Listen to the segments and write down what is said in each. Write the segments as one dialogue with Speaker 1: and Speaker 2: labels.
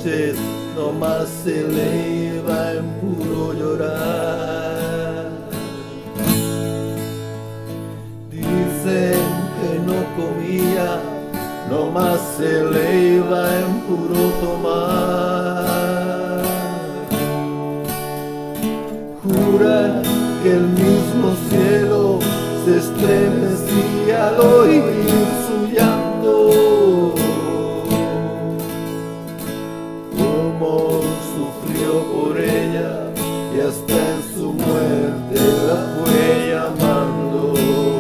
Speaker 1: noches nomás se le iba en puro llorar. Dicen que no comía, nomás se le iba en puro tomar. Juran que el mismo cielo se estremecía al oír su llanto. Cómo sufrió por ella y hasta en su muerte la fue llamando.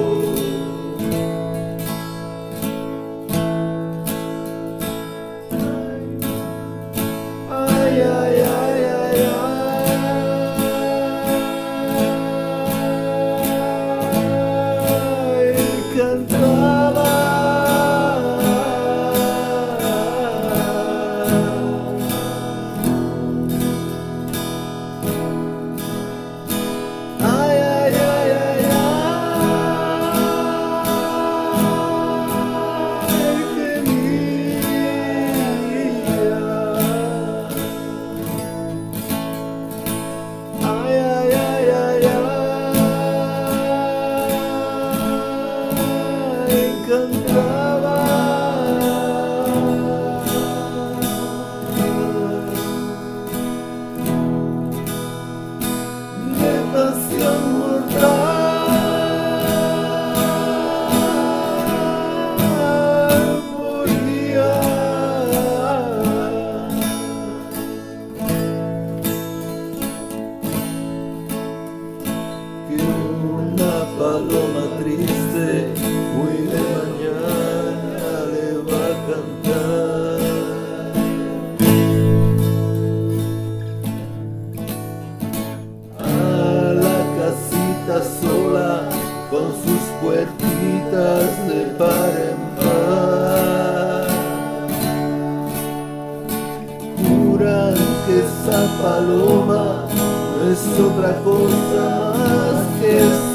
Speaker 1: Ay, ay, ay, ay, ay, cantaba. Cantaba de pasión mortal, moría. Que una paloma triste muy de mañana le va a cantar. A la casita sola con sus puertitas de par en par. Juran que esa paloma no es otra cosa más que